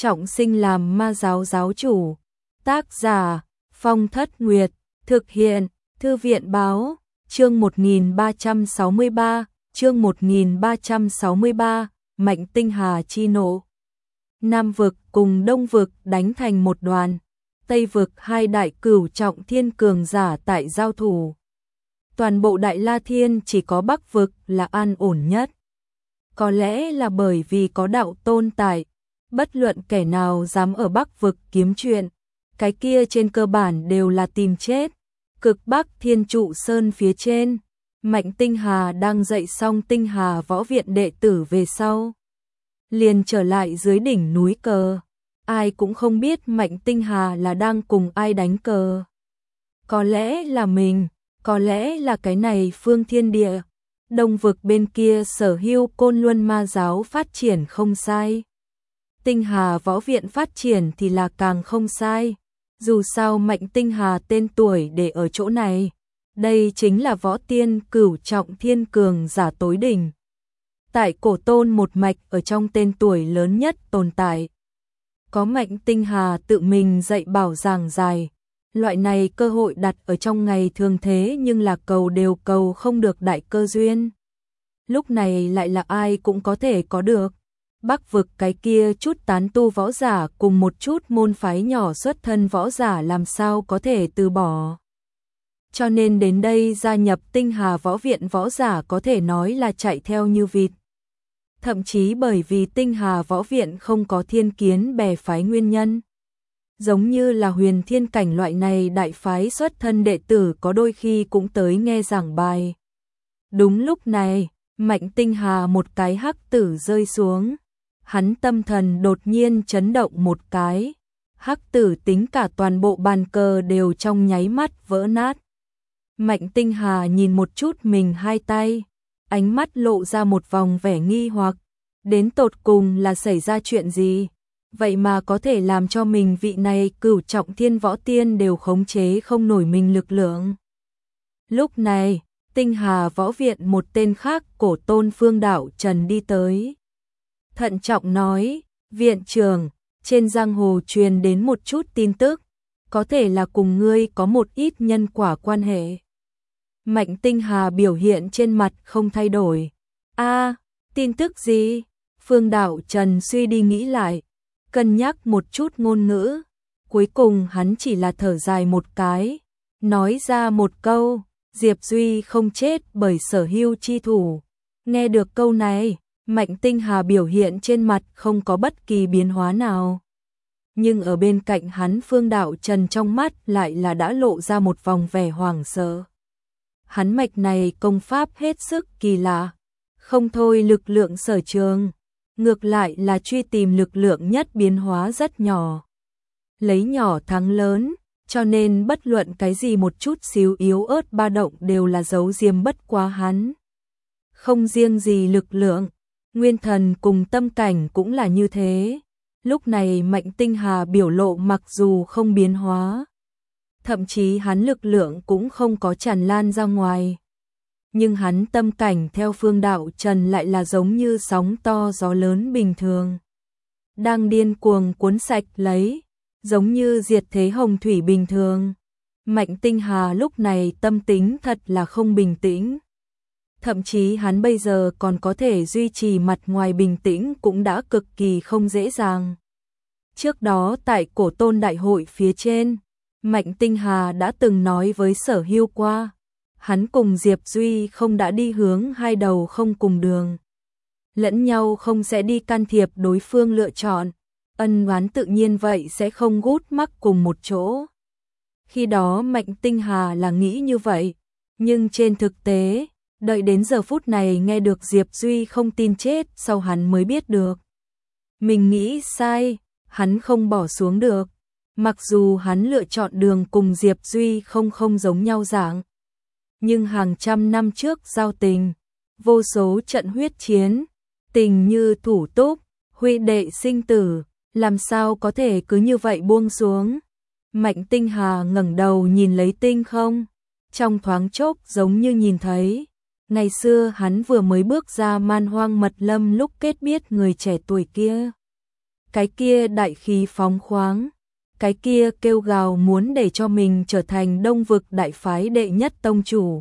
trọng sinh làm ma giáo giáo chủ. Tác giả Phong Thất Nguyệt. Thực hiện Thư viện Báo. Chương 1363. Chương 1363. Mạnh Tinh Hà chi nộ. Nam vực cùng Đông vực đánh thành một đoàn. Tây vực hai đại cửu trọng thiên cường giả tại giao thủ. Toàn bộ Đại La Thiên chỉ có Bắc vực là an ổn nhất. Có lẽ là bởi vì có đạo tôn tại, bất luận kẻ nào dám ở Bắc vực kiếm chuyện, cái kia trên cơ bản đều là tìm chết. Cực Bắc Thiên Trụ Sơn phía trên, Mạnh Tinh Hà đang dạy xong Tinh Hà võ viện đệ tử về sau, liền trở lại dưới đỉnh núi cờ. Ai cũng không biết Mạnh Tinh Hà là đang cùng ai đánh cờ. Có lẽ là mình, có lẽ là cái này phương thiên địa. Đông vực bên kia Sở Hưu Côn Luân ma giáo phát triển không sai. Tinh Hà võ viện phát triển thì là càng không sai. Dù sao Mạnh Tinh Hà tên tuổi để ở chỗ này. Đây chính là võ tiên cửu trọng thiên cường giả tối đỉnh. Tại cổ tôn một mạch ở trong tên tuổi lớn nhất tồn tại. Có Mạnh Tinh Hà tự mình dạy bảo giảng dài. Loại này cơ hội đặt ở trong ngày thường thế nhưng là cầu đều cầu không được đại cơ duyên. Lúc này lại là ai cũng có thể có được. Bắc vực cái kia chút tán tu võ giả cùng một chút môn phái nhỏ xuất thân võ giả làm sao có thể từ bỏ. Cho nên đến đây gia nhập Tinh Hà võ viện võ giả có thể nói là chạy theo như vịt. Thậm chí bởi vì Tinh Hà võ viện không có thiên kiến bè phái nguyên nhân. Giống như là Huyền Thiên Cảnh loại này đại phái xuất thân đệ tử có đôi khi cũng tới nghe giảng bài. Đúng lúc này, Mạnh Tinh Hà một cái hắc tử rơi xuống. Hắn tâm thần đột nhiên chấn động một cái. Hắc tử tính cả toàn bộ bàn cờ đều trong nháy mắt vỡ nát. Mạnh Tinh Hà nhìn một chút mình hai tay. Ánh mắt lộ ra một vòng vẻ nghi hoặc. Đến tột cùng là xảy ra chuyện gì? Vậy mà có thể làm cho mình vị này cửu trọng thiên võ tiên đều khống chế không nổi mình lực lượng. Lúc này, Tinh Hà võ viện một tên khác cổ tôn Phương Đạo Trần đi tới. Thận trọng nói, viện trưởng, trên giang hồ truyền đến một chút tin tức, có thể là cùng ngươi có một ít nhân quả quan hệ. Mạnh Tinh Hà biểu hiện trên mặt không thay đổi. Tin tức gì? Phương Đạo Trần suy đi nghĩ lại, cân nhắc một chút ngôn ngữ, cuối cùng hắn chỉ là thở dài một cái, nói ra một câu, Diệp Duy không chết bởi Sở Hưu chi thủ. Nghe được câu này, Mạnh Tinh Hà biểu hiện trên mặt không có bất kỳ biến hóa nào. Nhưng ở bên cạnh hắn Phương Đạo Trần trong mắt lại là đã lộ ra một vòng vẻ hoảng sợ. Hắn mạch này công pháp hết sức kỳ lạ, không thôi lực lượng sở trường, ngược lại là truy tìm lực lượng nhất biến hóa rất nhỏ. Lấy nhỏ thắng lớn, cho nên bất luận cái gì một chút xíu yếu ớt ba động đều là giấu diêm bất quá hắn. Không riêng gì lực lượng, nguyên thần cùng tâm cảnh cũng là như thế. Lúc này Mạnh Tinh Hà biểu lộ mặc dù không biến hóa, thậm chí hắn lực lượng cũng không có tràn lan ra ngoài. Nhưng hắn tâm cảnh theo Phương Đạo Trần lại là giống như sóng to gió lớn bình thường. Đang điên cuồng cuốn sạch lấy, giống như diệt thế hồng thủy bình thường. Mạnh Tinh Hà lúc này tâm tính thật là không bình tĩnh. Thậm chí hắn bây giờ còn có thể duy trì mặt ngoài bình tĩnh cũng đã cực kỳ không dễ dàng. Trước đó tại cổ tôn đại hội phía trên, Mạnh Tinh Hà đã từng nói với Sở Hưu qua. Hắn cùng Diệp Duy không đã đi hướng hai đầu không cùng đường. Lẫn nhau không sẽ đi can thiệp đối phương lựa chọn. Ân oán tự nhiên vậy sẽ không gút mắc cùng một chỗ. Khi đó Mạnh Tinh Hà là nghĩ như vậy. Nhưng trên thực tế, đợi đến giờ phút này nghe được Diệp Duy không tin chết sau hắn mới biết được. Mình nghĩ sai, hắn không bỏ xuống được. Mặc dù hắn lựa chọn đường cùng Diệp Duy không giống nhau dạng. Nhưng hàng trăm năm trước giao tình, vô số trận huyết chiến, tình như thủ túc, huynh đệ sinh tử, làm sao có thể cứ như vậy buông xuống. Mạnh Tinh Hà ngẩng đầu nhìn lấy tinh không, trong thoáng chốc giống như nhìn thấy. Ngày xưa hắn vừa mới bước ra man hoang mật lâm lúc kết biết người trẻ tuổi kia. cái kia đại khí phóng khoáng, cái kia kêu gào muốn để cho mình trở thành Đông vực đại phái đệ nhất tông chủ.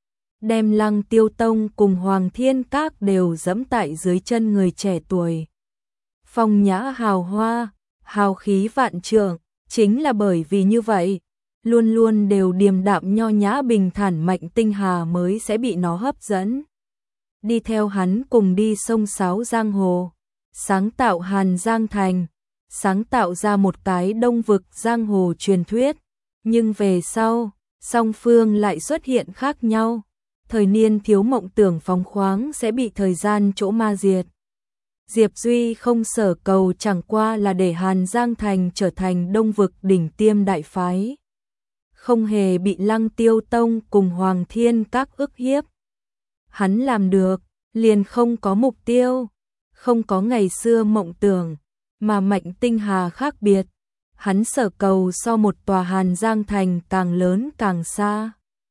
Đem Lăng Tiêu Tông cùng Hoàng Thiên Các đều dẫm tại dưới chân người trẻ tuổi. Phong nhã hào hoa, hào khí vạn trượng, chính là bởi vì như vậy, luôn luôn đều điềm đạm nho nhã bình thản Mạnh Tinh Hà mới sẽ bị nó hấp dẫn. Đi theo hắn cùng đi sông sáo giang hồ, sáng tạo Hàn Giang Thành, sáng tạo ra một cái Đông vực giang hồ truyền thuyết, nhưng về sau, song phương lại xuất hiện khác nhau. Thời niên thiếu mộng tưởng phóng khoáng sẽ bị thời gian chỗ ma diệt. Diệp Duy không sở cầu chẳng qua là để Hàn Giang Thành trở thành Đông vực đỉnh tiêm đại phái, không hề bị Lăng Tiêu Tông cùng Hoàng Thiên Các ức hiếp. Hắn làm được, liền không có mục tiêu, không có ngày xưa mộng tưởng, mà Mạnh Tinh Hà khác biệt. Hắn sở cầu so một tòa Hàn Giang Thành càng lớn càng xa,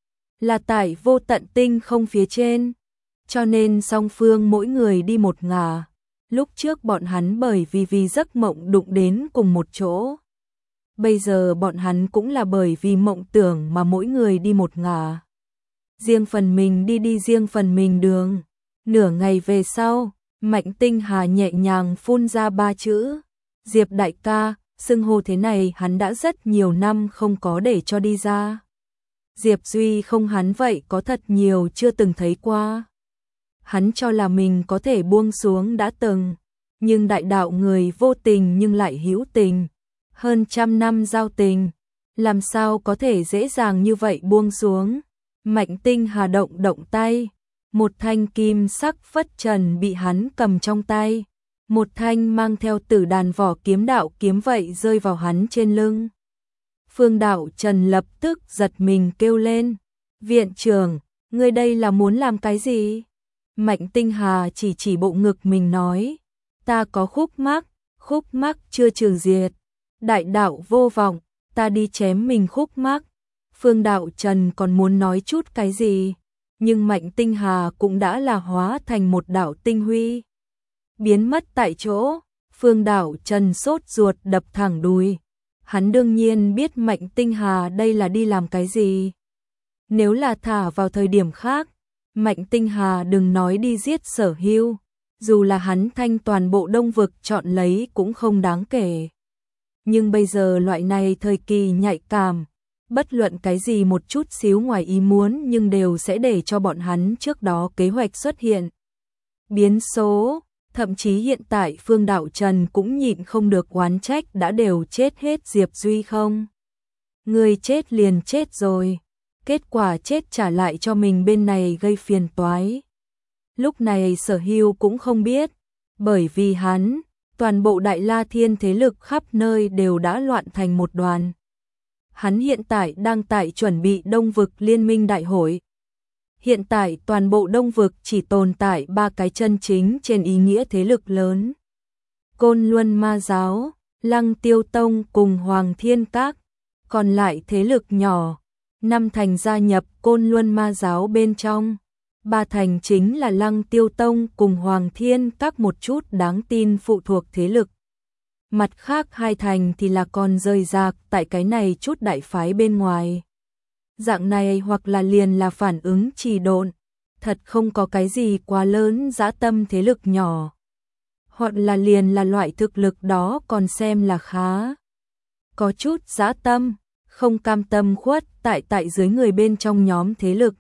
là tại vô tận tinh không phía trên, cho nên song phương mỗi người đi một ngả. Lúc trước bọn hắn bởi vì giấc mộng đụng đến cùng một chỗ. Bây giờ bọn hắn cũng là bởi vì mộng tưởng mà mỗi người đi một ngả. Riêng phần mình đi riêng phần mình đường. Nửa ngày về sau, Mạnh Tinh Hà nhẹ nhàng phun ra 3 chữ. Diệp đại ca, xưng hô thế này hắn đã rất nhiều năm không có để cho đi ra. Diệp Duy không hắn vậy có thật nhiều chưa từng thấy qua. Hắn cho là mình có thể buông xuống đã từng, nhưng đại đạo người vô tình nhưng lại hữu tình. Hơn 100 năm giao tình, làm sao có thể dễ dàng như vậy buông xuống. Mạnh Tinh Hà động tay, một thanh kim sắc phất trần bị hắn cầm trong tay, một thanh mang theo tử đàn vỏ kiếm đạo kiếm vậy rơi vào hắn trên lưng. Phương Đạo Trần lập tức giật mình kêu lên, viện trưởng, ngươi đây là muốn làm cái gì? Mạnh Tinh Hà chỉ bộ ngực mình nói, ta có khúc mắc chưa trừ diệt, đại đạo vô vọng, ta đi chém mình khúc mắc. Phương Đạo Trần còn muốn nói chút cái gì, nhưng Mạnh Tinh Hà cũng đã là hóa thành một đạo tinh huy, biến mất tại chỗ. Phương Đạo Trần sốt ruột đập thẳng đùi. Hắn đương nhiên biết Mạnh Tinh Hà đây là đi làm cái gì. Nếu là thả vào thời điểm khác, Mạnh Tinh Hà đừng nói đi giết Sở Hưu, dù là hắn thanh toàn bộ Đông vực chọn lấy cũng không đáng kể. Nhưng bây giờ loại này thời kỳ nhạy cảm, bất luận cái gì một chút xíu ngoài ý muốn nhưng đều sẽ để cho bọn hắn trước đó kế hoạch xuất hiện biến số. Thậm chí hiện tại Phương Đạo Trần cũng nhịn không được oán trách đã đều chết hết Diệp Duy không. Người chết liền chết rồi, kết quả chết trả lại cho mình bên này gây phiền toái. Lúc này Sở Hưu cũng không biết, bởi vì hắn, toàn bộ Đại La Thiên thế lực khắp nơi đều đã loạn thành một đoàn. Hắn hiện tại đang tại chuẩn bị Đông vực liên minh đại hội. Hiện tại toàn bộ Đông vực chỉ tồn tại 3 cái chân chính trên ý nghĩa thế lực lớn. Côn Luân Ma Giáo, Lăng Tiêu Tông cùng Hoàng Thiên Các. Còn lại thế lực nhỏ, 5 thành gia nhập Côn Luân Ma Giáo bên trong. 3 thành chính là Lăng Tiêu Tông cùng Hoàng Thiên Các một chút đáng tin phụ thuộc thế lực. Mặt khác 2 thành thì là còn rời rạc tại cái này chút đại phái bên ngoài. Dạng này hoặc là liền là phản ứng trì độn, thật không có cái gì quá lớn dã tâm thế lực nhỏ. Hoặc là liền là loại thực lực đó còn xem là khá. Có chút dã tâm, không cam tâm khuất tại dưới người bên trong nhóm thế lực.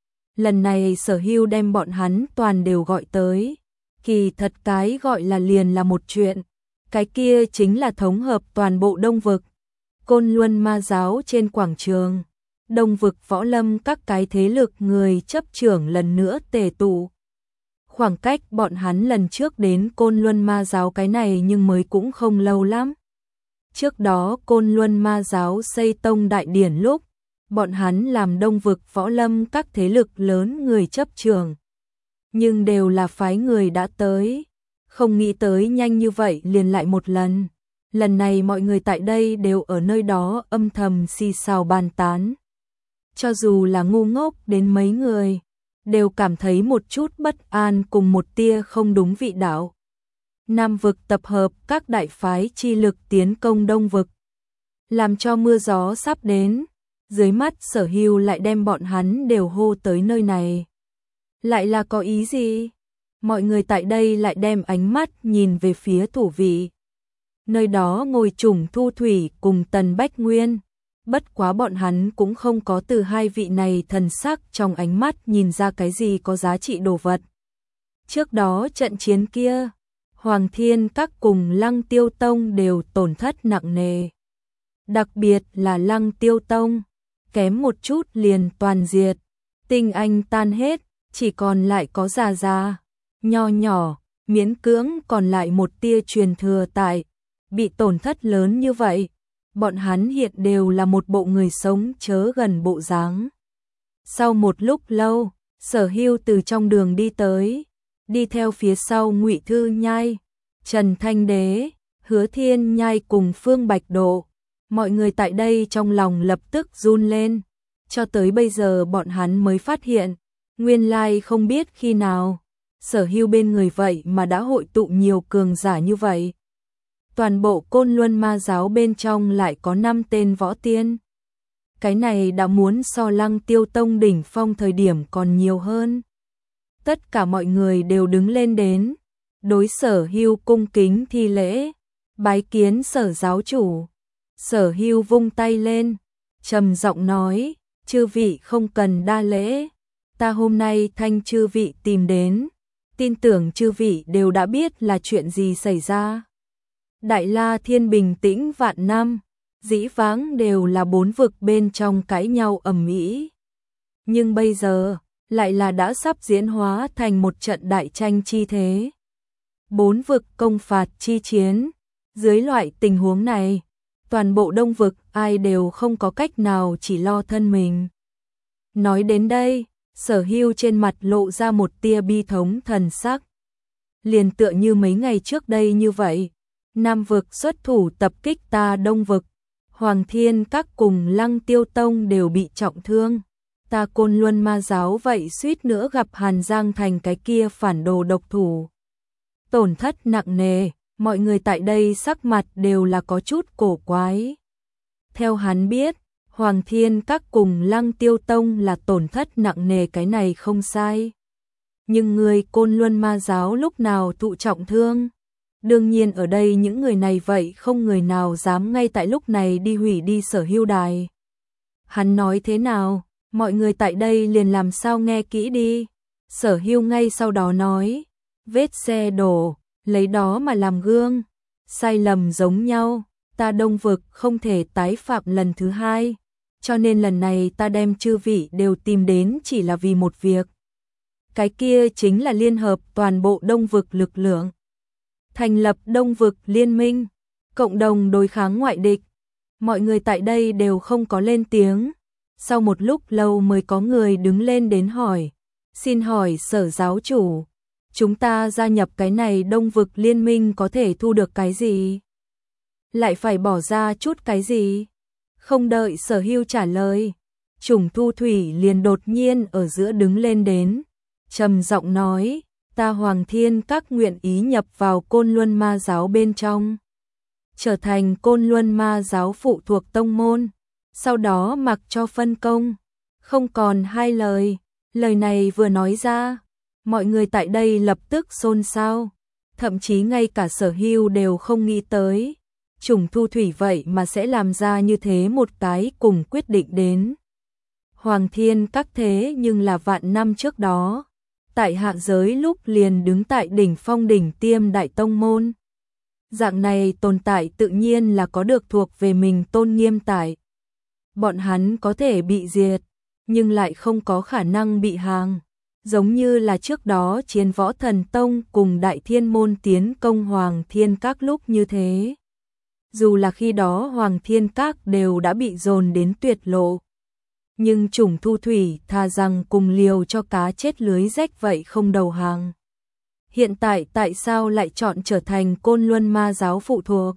Lần này Sở Hưu đem bọn hắn toàn đều gọi tới. Kỳ thật cái gọi là liền là một chuyện. Cái kia chính là thống hợp toàn bộ Đông vực. Côn Luân Ma Giáo trên quảng trường. Đông vực võ lâm các cái thế lực người chấp trưởng lần nữa tề tụ. Khoảng cách bọn hắn lần trước đến Côn Luân Ma Giáo cái này nhưng mới cũng không lâu lắm. Trước đó Côn Luân Ma Giáo xây tông đại điển lúc, bọn hắn làm Đông vực võ lâm các thế lực lớn người chấp trưởng. Nhưng đều là phái người đã tới, không nghĩ tới nhanh như vậy liền lại một lần. Lần này mọi người tại đây đều ở nơi đó âm thầm xì xào bàn tán. Cho dù là ngu ngốc đến mấy người, đều cảm thấy một chút bất an cùng một tia không đúng vị đạo. Nam vực tập hợp các đại phái chi lực tiến công Đông vực, làm cho mưa gió sắp đến, dưới mắt Sở Hưu lại đem bọn hắn đều hô tới nơi này. Lại là có ý gì? Mọi người tại đây lại đem ánh mắt nhìn về phía thủ vị. Nơi đó ngồi Trùng Thu Thủy cùng Tần Bách Nguyên, bất quá bọn hắn cũng không có từ hai vị này thần sắc trong ánh mắt nhìn ra cái gì có giá trị đồ vật. Trước đó trận chiến kia, Hoàng Thiên Các cùng Lăng Tiêu Tông đều tổn thất nặng nề. Đặc biệt là Lăng Tiêu Tông, kém một chút liền toàn diệt, tinh anh tan hết, chỉ còn lại có già già, nho nhỏ, miễn cưỡng còn lại một tia truyền thừa tại, bị tổn thất lớn như vậy, bọn hắn hiện đều là một bộ người sống chớ gần bộ dáng. Sau một lúc lâu, Sở Hưu từ trong đường đi tới, đi theo phía sau Ngụy Thư Nhai, Trần Thanh Đế, Hứa Thiên Nhai cùng Phương Bạch Độ. Mọi người tại đây trong lòng lập tức run lên, cho tới bây giờ bọn hắn mới phát hiện, nguyên lai không biết khi nào, Sở Hưu bên người vậy mà đã hội tụ nhiều cường giả như vậy. Toàn bộ Côn Luân Ma giáo bên trong lại có 5 tên võ tiên. Cái này đã muốn so Lăng Tiêu Tông đỉnh phong thời điểm còn nhiều hơn. Tất cả mọi người đều đứng lên đến, đối Sở Hưu cung kính thi lễ, bái kiến Sở giáo chủ. Sở Hưu vung tay lên, trầm giọng nói, chư vị không cần đa lễ, ta hôm nay thanh chư vị tìm đến, tin tưởng chư vị đều đã biết là chuyện gì xảy ra. Đại La Thiên bình tĩnh vạn năm, dĩ vãng đều là 4 vực bên trong cãi nhau ầm ĩ. Nhưng bây giờ, lại là đã sắp diễn hóa thành một trận đại tranh chi thế. 4 vực công phạt chi chiến, dưới loại tình huống này, toàn bộ Đông vực ai đều không có cách nào chỉ lo thân mình. Nói đến đây, Sở Hưu trên mặt lộ ra một tia bi thống thần sắc. Liền tựa như mấy ngày trước đây như vậy, Nam vực xuất thủ tập kích ta Đông vực, Hoàng Thiên Các cùng Lăng Tiêu Tông đều bị trọng thương. Ta Côn Luân Ma giáo vậy suýt nữa gặp Hàn Giang Thành cái kia phản đồ độc thủ. Tổn thất nặng nề, mọi người tại đây sắc mặt đều là có chút cổ quái. Theo hắn biết, Hoàng Thiên Các cùng Lăng Tiêu Tông là tổn thất nặng nề, cái này không sai. Nhưng người Côn Luân Ma giáo lúc nào thụ trọng thương? Đương nhiên ở đây những người này vậy không người nào dám ngay tại lúc này đi hủy đi Sở Hưu đài. Hắn nói thế nào, mọi người tại đây liền làm sao nghe kỹ đi. Sở Hưu ngay sau đó nói, vết xe đổ, lấy đó mà làm gương, sai lầm giống nhau, ta Đông vực không thể tái phạm lần thứ hai, cho nên lần này ta đem chư vị đều tìm đến chỉ là vì một việc. Cái kia chính là liên hợp toàn bộ Đông vực lực lượng, thành lập Đông vực liên minh, cộng đồng đối kháng ngoại địch. Mọi người tại đây đều không có lên tiếng. Sau một lúc lâu mới có người đứng lên đến hỏi, xin hỏi Sở giáo chủ, chúng ta gia nhập cái này Đông vực liên minh có thể thu được cái gì? Lại phải bỏ ra chút cái gì? Không đợi Sở Hưu trả lời, Trùng Thu Thủy liền đột nhiên ở giữa đứng lên đến, trầm giọng nói, ta Hoàng Thiên Các nguyện ý nhập vào Côn Luân Ma giáo bên trong, trở thành Côn Luân Ma giáo phụ thuộc tông môn, sau đó mặc cho phân công, không còn hai lời. Lời này vừa nói ra, mọi người tại đây lập tức xôn xao, thậm chí ngay cả Sở Hưu đều không nghĩ tới, Trùng Thu Thủy vậy mà sẽ làm ra như thế một cái cùng quyết định đến. Hoàng Thiên Các thế nhưng là vạn năm trước đó, tại hạ giới lúc liền đứng tại đỉnh phong đỉnh tiêm đại tông môn. Dạng này tồn tại tự nhiên là có được thuộc về mình tôn nghiêm tại. Bọn hắn có thể bị diệt, nhưng lại không có khả năng bị hàng. Giống như là trước đó Chiến Võ Thần Tông cùng Đại Thiên Môn tiến công Hoàng Thiên Các lúc như thế. Dù là khi đó Hoàng Thiên Các đều đã bị dồn đến tuyệt lộ. Nhưng Trùng Thu Thủy thà rằng cùng liều cho cá chết lưới rách vậy không đầu hàng. Hiện tại tại sao lại chọn trở thành Côn Luân Ma giáo phụ thuộc?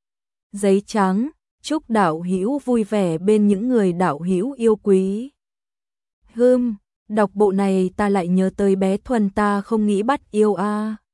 Giấy trắng, chúc đạo hữu vui vẻ bên những người đạo hữu yêu quý. Đọc bộ này ta lại nhớ tới bé Thuần ta không nghĩ bắt yêu a.